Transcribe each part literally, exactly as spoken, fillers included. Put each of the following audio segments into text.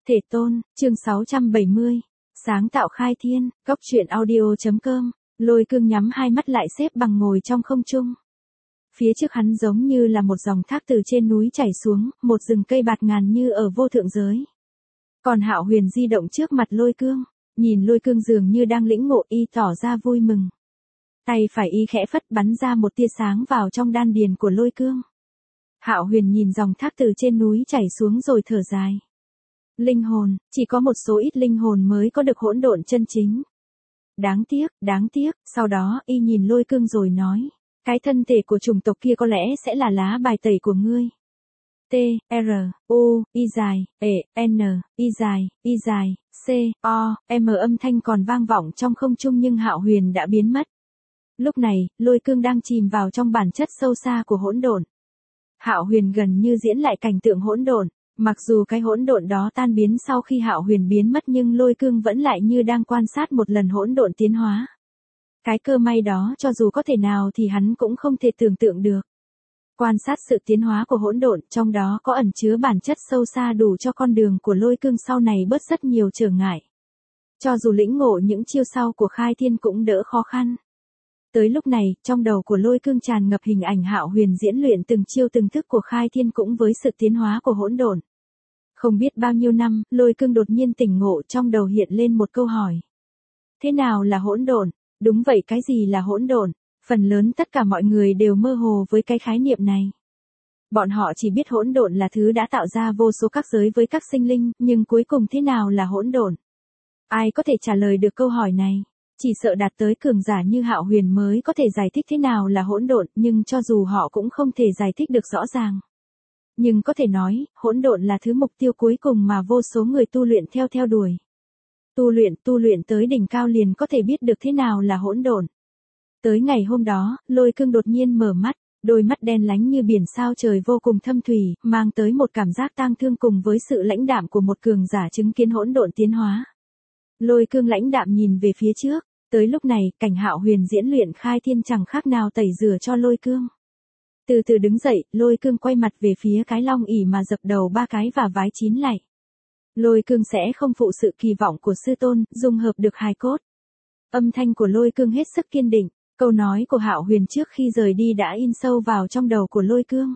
Thể tôn, chương sáu trăm bảy mươi. Sáng tạo khai thiên, góc truyện audio.com. Lôi Cương nhắm hai mắt lại xếp bằng ngồi trong không trung. Phía trước hắn giống như là một dòng thác từ trên núi chảy xuống, một rừng cây bạt ngàn như ở vô thượng giới. Còn Hạo Huyền di động trước mặt Lôi Cương, nhìn Lôi Cương dường như đang lĩnh ngộ, y tỏ ra vui mừng. Tay phải y khẽ phất bắn ra một tia sáng vào trong đan điền của Lôi Cương. Hạo Huyền nhìn dòng thác từ trên núi chảy xuống rồi thở dài. Linh hồn, chỉ có một số ít linh hồn mới có được hỗn độn chân chính. Đáng tiếc, đáng tiếc, sau đó y nhìn Lôi Cương rồi nói, cái thân thể của chủng tộc kia có lẽ sẽ là lá bài tẩy của ngươi. T, R, U, Y dài, E, N, Y dài, Y dài, C, O, M âm thanh còn vang vọng trong không trung nhưng Hạo Huyền đã biến mất. Lúc này, Lôi Cương đang chìm vào trong bản chất sâu xa của hỗn độn. Hạo Huyền gần như diễn lại cảnh tượng hỗn độn. Mặc dù cái hỗn độn đó tan biến sau khi Hạo Huyền biến mất nhưng Lôi Cương vẫn lại như đang quan sát một lần hỗn độn tiến hóa. Cái cơ may đó cho dù có thể nào thì hắn cũng không thể tưởng tượng được. Quan sát sự tiến hóa của hỗn độn, trong đó có ẩn chứa bản chất sâu xa đủ cho con đường của Lôi Cương sau này bớt rất nhiều trở ngại. Cho dù lĩnh ngộ những chiêu sau của khai thiên cũng đỡ khó khăn. Tới lúc này, trong đầu của Lôi Cương tràn ngập hình ảnh Hạo Huyền diễn luyện từng chiêu từng thức của khai thiên cũng với sự tiến hóa của hỗn độn. Không biết bao nhiêu năm, Lôi Cương đột nhiên tỉnh ngộ, trong đầu hiện lên một câu hỏi. Thế nào là hỗn độn? Đúng vậy, cái gì là hỗn độn? Phần lớn tất cả mọi người đều mơ hồ với cái khái niệm này. Bọn họ chỉ biết hỗn độn là thứ đã tạo ra vô số các giới với các sinh linh, nhưng cuối cùng thế nào là hỗn độn? Ai có thể trả lời được câu hỏi này? Chỉ sợ đạt tới cường giả như Hạo Huyền mới có thể giải thích thế nào là hỗn độn, nhưng cho dù họ cũng không thể giải thích được rõ ràng. Nhưng có thể nói, hỗn độn là thứ mục tiêu cuối cùng mà vô số người tu luyện theo theo đuổi. Tu luyện, tu luyện tới đỉnh cao liền có thể biết được thế nào là hỗn độn. Tới ngày hôm đó, Lôi Cương đột nhiên mở mắt, đôi mắt đen lánh như biển sao trời vô cùng thâm thủy, mang tới một cảm giác tang thương cùng với sự lãnh đạm của một cường giả chứng kiến hỗn độn tiến hóa. Lôi Cương lãnh đạm nhìn về phía trước, tới lúc này, cảnh Hạo Huyền diễn luyện khai thiên chẳng khác nào tẩy rửa cho Lôi Cương. Từ từ đứng dậy, Lôi Cương quay mặt về phía cái long ỷ mà dập đầu ba cái và vái chín lạy. Lôi Cương sẽ không phụ sự kỳ vọng của sư tôn, dung hợp được hài cốt. Âm thanh của Lôi Cương hết sức kiên định, câu nói của Hạo Huyền trước khi rời đi đã in sâu vào trong đầu của Lôi Cương.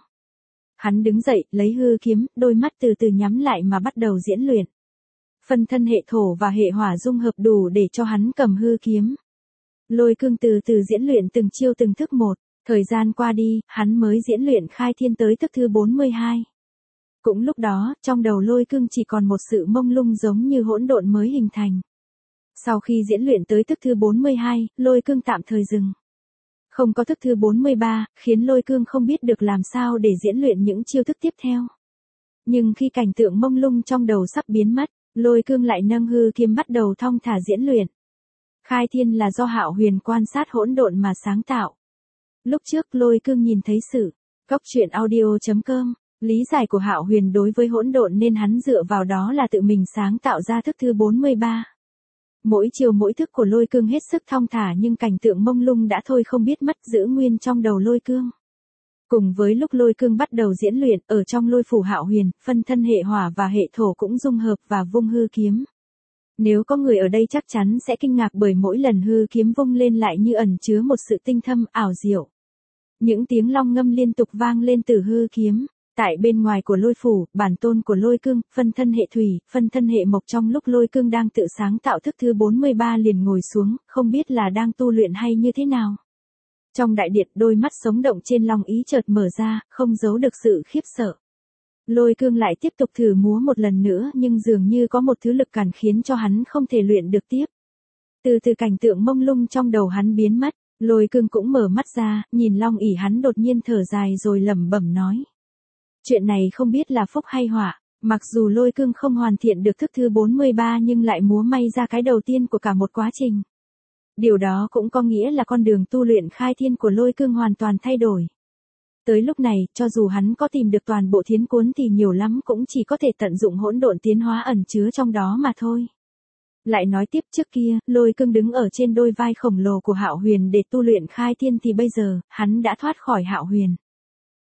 Hắn đứng dậy, lấy hư kiếm, đôi mắt từ từ nhắm lại mà bắt đầu diễn luyện. Phân thân hệ thổ và hệ hỏa dung hợp đủ để cho hắn cầm hư kiếm. Lôi Cương từ từ diễn luyện từng chiêu từng thức một, thời gian qua đi, hắn mới diễn luyện khai thiên tới thức thứ bốn mươi hai. Cũng lúc đó, trong đầu Lôi Cương chỉ còn một sự mông lung giống như hỗn độn mới hình thành. Sau khi diễn luyện tới thức thứ bốn mươi hai, Lôi Cương tạm thời dừng. Không có thức thứ bốn mươi ba, khiến Lôi Cương không biết được làm sao để diễn luyện những chiêu thức tiếp theo. Nhưng khi cảnh tượng mông lung trong đầu sắp biến mất, Lôi Cương lại nâng hư kiếm bắt đầu thong thả diễn luyện. Khai thiên là do Hạo Huyền quan sát hỗn độn mà sáng tạo. Lúc trước Lôi Cương nhìn thấy sự góc truyện audio.com, lý giải của Hạo Huyền đối với hỗn độn nên hắn dựa vào đó là tự mình sáng tạo ra thức thứ bốn mươi ba. Mỗi chiều mỗi thức của Lôi Cương hết sức thong thả nhưng cảnh tượng mông lung đã thôi không biết mất giữ nguyên trong đầu Lôi Cương. Cùng với lúc Lôi Cương bắt đầu diễn luyện, ở trong lôi phủ Hạo Huyền, phân thân hệ hỏa và hệ thổ cũng dung hợp và vung hư kiếm. Nếu có người ở đây chắc chắn sẽ kinh ngạc bởi mỗi lần hư kiếm vung lên lại như ẩn chứa một sự tinh thâm, ảo diệu. Những tiếng long ngâm liên tục vang lên từ hư kiếm. Tại bên ngoài của lôi phủ, bản tôn của Lôi Cương, phân thân hệ thủy, phân thân hệ mộc trong lúc Lôi Cương đang tự sáng tạo thức thứ bốn mươi ba liền ngồi xuống, không biết là đang tu luyện hay như thế nào. Trong đại điện, đôi mắt sống động trên long ý chợt mở ra, không giấu được sự khiếp sợ. Lôi Cương lại tiếp tục thử múa một lần nữa nhưng dường như có một thứ lực cản khiến cho hắn không thể luyện được tiếp. Từ từ cảnh tượng mông lung trong đầu hắn biến mất, Lôi Cương cũng mở mắt ra, nhìn long ỷ hắn đột nhiên thở dài rồi lẩm bẩm nói. Chuyện này không biết là phúc hay họa, mặc dù Lôi Cương không hoàn thiện được thức thứ bốn mươi ba nhưng lại múa may ra cái đầu tiên của cả một quá trình. Điều đó cũng có nghĩa là con đường tu luyện khai thiên của Lôi Cương hoàn toàn thay đổi. Tới lúc này, cho dù hắn có tìm được toàn bộ thiến cuốn thì nhiều lắm cũng chỉ có thể tận dụng hỗn độn tiến hóa ẩn chứa trong đó mà thôi. Lại nói tiếp, trước kia, Lôi Cương đứng ở trên đôi vai khổng lồ của Hạo Huyền để tu luyện khai thiên thì bây giờ, hắn đã thoát khỏi Hạo Huyền.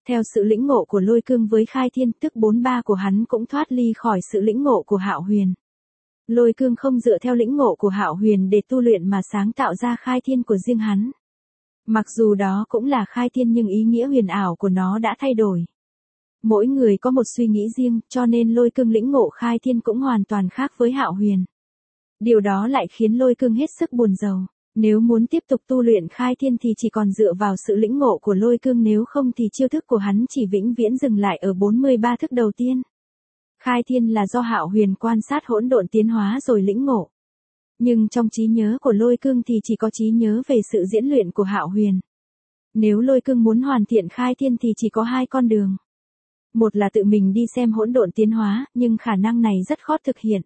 Theo sự lĩnh ngộ của Lôi Cương với Khai Thiên, tức bốn ba của hắn cũng thoát ly khỏi sự lĩnh ngộ của Hạo Huyền. Lôi Cương không dựa theo lĩnh ngộ của Hạo Huyền để tu luyện mà sáng tạo ra Khai Thiên của riêng hắn. Mặc dù đó cũng là Khai Thiên nhưng ý nghĩa huyền ảo của nó đã thay đổi. Mỗi người có một suy nghĩ riêng, cho nên Lôi Cương lĩnh ngộ Khai Thiên cũng hoàn toàn khác với Hạo Huyền. Điều đó lại khiến Lôi Cương hết sức buồn rầu. Nếu muốn tiếp tục tu luyện Khai Thiên thì chỉ còn dựa vào sự lĩnh ngộ của Lôi Cương, nếu không thì chiêu thức của hắn chỉ vĩnh viễn dừng lại ở bốn mươi ba thức đầu tiên. Khai Thiên là do Hạo Huyền quan sát hỗn độn tiến hóa rồi lĩnh ngộ. Nhưng trong trí nhớ của Lôi Cương thì chỉ có trí nhớ về sự diễn luyện của Hạo Huyền. Nếu Lôi Cương muốn hoàn thiện Khai Thiên thì chỉ có hai con đường. Một là tự mình đi xem hỗn độn tiến hóa, nhưng khả năng này rất khó thực hiện.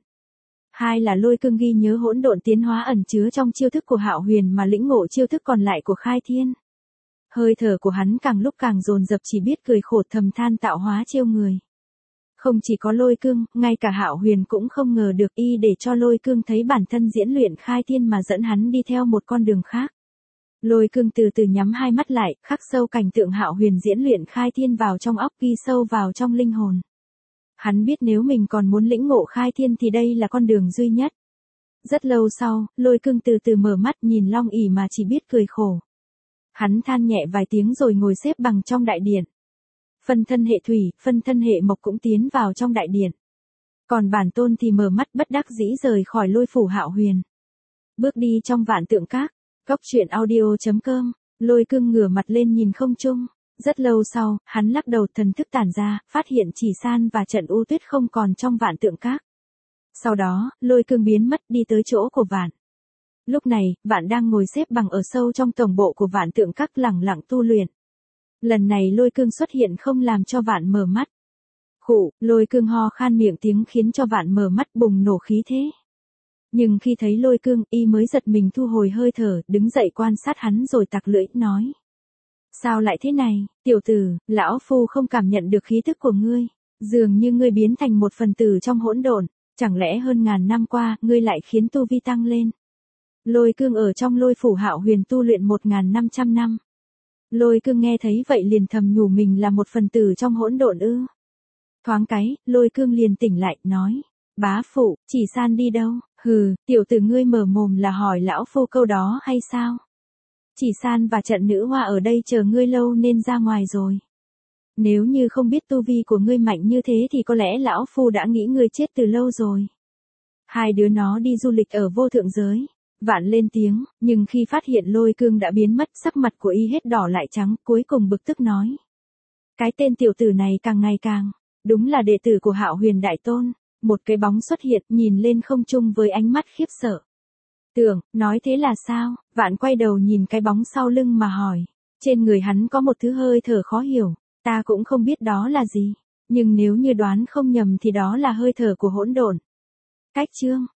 Hai là Lôi Cương ghi nhớ hỗn độn tiến hóa ẩn chứa trong chiêu thức của Hạo Huyền mà lĩnh ngộ chiêu thức còn lại của Khai Thiên. Hơi thở của hắn càng lúc càng dồn dập, chỉ biết cười khổ thầm than tạo hóa chiêu người. Không chỉ có Lôi Cương, ngay cả Hạo Huyền cũng không ngờ được y để cho Lôi Cương thấy bản thân diễn luyện Khai Thiên mà dẫn hắn đi theo một con đường khác. Lôi Cương từ từ nhắm hai mắt lại, khắc sâu cảnh tượng Hạo Huyền diễn luyện Khai Thiên vào trong óc, ghi sâu vào trong linh hồn. Hắn biết nếu mình còn muốn lĩnh ngộ Khai Thiên thì đây là con đường duy nhất. Rất lâu sau, Lôi Cương từ từ mở mắt nhìn Long ỷ mà chỉ biết cười khổ. Hắn than nhẹ vài tiếng rồi ngồi xếp bằng trong đại điện. Phân thân hệ thủy, phân thân hệ mộc cũng tiến vào trong đại điện. Còn bản tôn thì mở mắt bất đắc dĩ rời khỏi Lôi phủ Hạo Huyền. Bước đi trong vạn tượng các. Cốc truyện audio chấm com. Lôi Cương ngửa mặt lên nhìn không trung. Rất lâu sau, hắn lắc đầu, thần thức tản ra, phát hiện Chỉ San và Trận U Tuyết không còn trong vạn tượng các. Sau đó, Lôi Cương biến mất đi tới chỗ của Vạn. Lúc này, Vạn đang ngồi xếp bằng ở sâu trong tổng bộ của vạn tượng các lẳng lặng tu luyện. Lần này Lôi Cương xuất hiện không làm cho Vạn mở mắt. Khụ, Lôi Cương ho khan miệng tiếng khiến cho Vạn mở mắt bùng nổ khí thế. Nhưng khi thấy Lôi Cương, y mới giật mình thu hồi hơi thở, đứng dậy quan sát hắn rồi tặc lưỡi, nói. Sao lại thế này, tiểu tử, lão phu không cảm nhận được khí thức của ngươi. Dường như ngươi biến thành một phần tử trong hỗn độn, chẳng lẽ hơn ngàn năm qua, ngươi lại khiến tu vi tăng lên. Lôi Cương ở trong Lôi phủ Hạo Huyền tu luyện một ngàn năm trăm năm. Lôi Cương nghe thấy vậy liền thầm nhủ mình là một phần tử trong hỗn độn ư. Thoáng cái, Lôi Cương liền tỉnh lại, nói. Bá phụ, Chỉ San đi đâu? Hừ, tiểu tử ngươi mở mồm là hỏi lão phu câu đó hay sao? Chỉ San và Trận nữ hoa ở đây chờ ngươi lâu nên ra ngoài rồi. Nếu như không biết tu vi của ngươi mạnh như thế thì có lẽ lão phu đã nghĩ ngươi chết từ lâu rồi. Hai đứa nó đi du lịch ở vô thượng giới. Vạn lên tiếng, nhưng khi phát hiện Lôi Cương đã biến mất, sắc mặt của y hết đỏ lại trắng, cuối cùng bực tức nói. Cái tên tiểu tử này càng ngày càng, đúng là đệ tử của Hạo Huyền Đại Tôn. Một cái bóng xuất hiện, nhìn lên không trung với ánh mắt khiếp sợ. Tưởng, nói thế là sao? Vạn quay đầu nhìn cái bóng sau lưng mà hỏi. Trên người hắn có một thứ hơi thở khó hiểu, ta cũng không biết đó là gì. Nhưng nếu như đoán không nhầm thì đó là hơi thở của hỗn độn. Cách chương